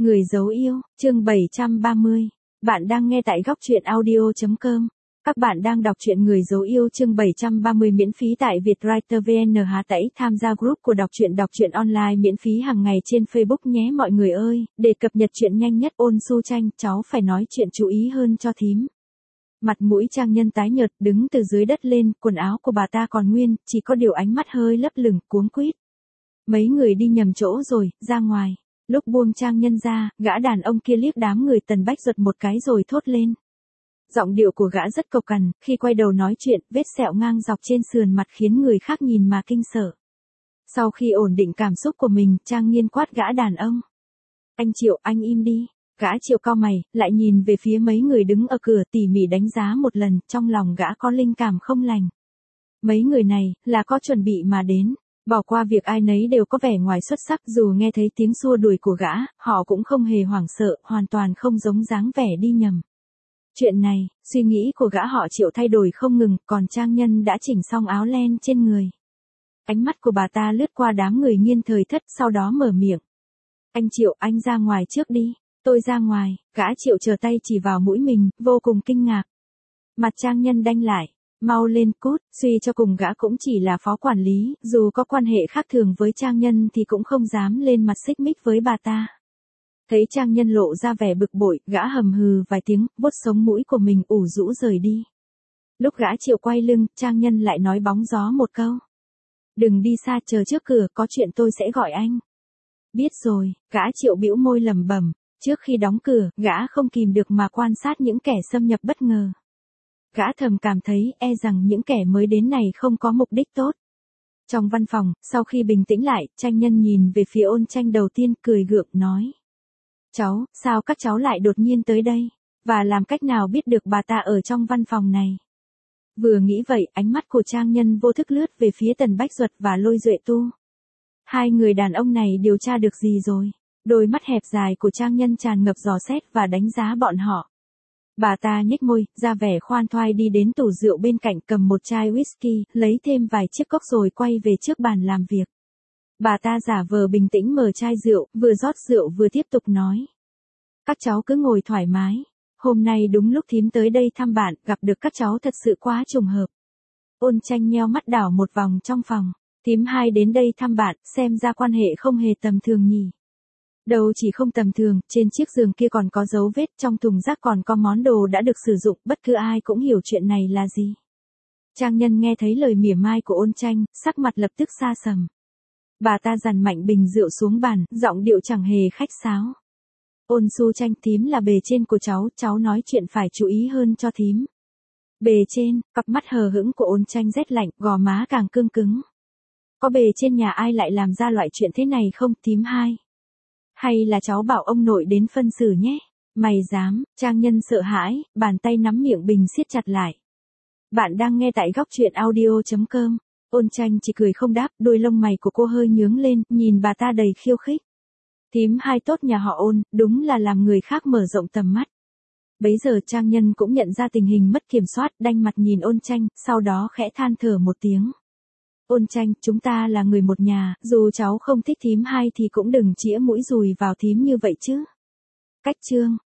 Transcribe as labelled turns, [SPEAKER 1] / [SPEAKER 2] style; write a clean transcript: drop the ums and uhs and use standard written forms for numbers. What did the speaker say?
[SPEAKER 1] Người dấu yêu, chương 730. Bạn đang nghe tại góc truyện audio.com. Các bạn đang đọc truyện Người dấu yêu chương 730 miễn phí tại Vietwriter VN. Hãy tham gia group của đọc truyện online miễn phí hàng ngày trên Facebook nhé mọi người ơi, để cập nhật chuyện nhanh nhất. Ôn Su Tranh, cháu phải nói chuyện chú ý hơn cho thím. Mặt mũi Trang Nhân tái nhợt, đứng từ dưới đất lên, quần áo của bà ta còn nguyên, chỉ có điều ánh mắt hơi lấp lửng, cuống quýt. Mấy người đi nhầm chỗ rồi, ra ngoài. Lúc buông Trang Nhân ra, gã đàn ông kia liếc đám người Tần Bách Duật một cái rồi thốt lên. Giọng điệu của gã rất cộc cằn, khi quay đầu nói chuyện, vết sẹo ngang dọc trên sườn mặt khiến người khác nhìn mà kinh sợ. Sau khi ổn định cảm xúc của mình, Trang Nghiên quát gã đàn ông. Anh Triệu, anh im đi. Gã Triệu cau mày, lại nhìn về phía mấy người đứng ở cửa tỉ mỉ đánh giá một lần, trong lòng gã có linh cảm không lành. Mấy người này, là có chuẩn bị mà đến. Bỏ qua việc ai nấy đều có vẻ ngoài xuất sắc, dù nghe thấy tiếng xua đuổi của gã, họ cũng không hề hoảng sợ, hoàn toàn không giống dáng vẻ đi nhầm. Chuyện này, suy nghĩ của gã họ Triệu thay đổi không ngừng, còn Trang Nhân đã chỉnh xong áo len trên người. Ánh mắt của bà ta lướt qua đám người Nghiên Thời Thất, sau đó mở miệng. Anh Triệu, anh ra ngoài trước đi. Tôi ra ngoài. Gã Triệu trở tay chỉ vào mũi mình, vô cùng kinh ngạc. Mặt Trang Nhân đanh lại. Mau lên cút, suy cho cùng gã cũng chỉ là phó quản lý, dù có quan hệ khác thường với Trang Nhân thì cũng không dám lên mặt xích mích với bà ta. Thấy Trang Nhân lộ ra vẻ bực bội, gã hầm hừ vài tiếng, vuốt sống mũi của mình ủ rũ rời đi. Lúc gã Triệu quay lưng, Trang Nhân lại nói bóng gió một câu. Đừng đi xa, chờ trước cửa, có chuyện tôi sẽ gọi anh. Biết rồi, gã Triệu bĩu môi lẩm bẩm. Trước khi đóng cửa, gã không kìm được mà quan sát những kẻ xâm nhập bất ngờ. Gã thầm cảm thấy e rằng những kẻ mới đến này không có mục đích tốt. Trong văn phòng, sau khi bình tĩnh lại, Trang Nhân nhìn về phía Ôn Tranh đầu tiên, cười gượng nói. Cháu, sao các cháu lại đột nhiên tới đây? Và làm cách nào biết được bà ta ở trong văn phòng này? Vừa nghĩ vậy, ánh mắt của Trang Nhân vô thức lướt về phía Tần Bách Duật và Lôi Duệ Tu. Hai người đàn ông này điều tra được gì rồi? Đôi mắt hẹp dài của Trang Nhân tràn ngập dò xét và đánh giá bọn họ. Bà ta nhếch môi, ra vẻ khoan thoai đi đến tủ rượu bên cạnh, cầm một chai whisky, lấy thêm vài chiếc cốc rồi quay về trước bàn làm việc. Bà ta giả vờ bình tĩnh mở chai rượu, vừa rót rượu vừa tiếp tục nói. Các cháu cứ ngồi thoải mái. Hôm nay đúng lúc thím tới đây thăm bạn, gặp được các cháu thật sự quá trùng hợp. Ôn Tranh nheo mắt đảo một vòng trong phòng. Thím hai đến đây thăm bạn, xem ra quan hệ không hề tầm thường nhỉ. Đâu chỉ không tầm thường, trên chiếc giường kia còn có dấu vết, trong thùng rác còn có món đồ đã được sử dụng, bất cứ ai cũng hiểu chuyện này là gì. Trang Nhân nghe thấy lời mỉa mai của Ôn Tranh, sắc mặt lập tức xa sầm. Bà ta dằn mạnh bình rượu xuống bàn, giọng điệu chẳng hề khách sáo. Ôn Su Tranh, thím là bề trên của cháu nói chuyện phải chú ý hơn cho thím. Bề trên, cặp mắt hờ hững của Ôn Tranh rét lạnh, gò má càng cương cứng. Có bề trên nhà ai lại làm ra loại chuyện thế này không, thím hai? Hay là cháu bảo ông nội đến phân xử nhé? Mày dám? Trang Nhân sợ hãi, bàn tay nắm miệng bình siết chặt lại. Bạn đang nghe tại góc truyện audio.com. Ôn Tranh chỉ cười không đáp, đôi lông mày của cô hơi nhướng lên, nhìn bà ta đầy khiêu khích. Thím hai tốt nhà họ Ôn, đúng là làm người khác mở rộng tầm mắt. Bấy giờ Trang Nhân cũng nhận ra tình hình mất kiểm soát, đanh mặt nhìn Ôn Tranh, sau đó khẽ than thở một tiếng. Ôn Tranh, chúng ta là người một nhà, dù cháu không thích thím hai thì cũng đừng chĩa mũi dùi vào thím như vậy chứ. Cách chương.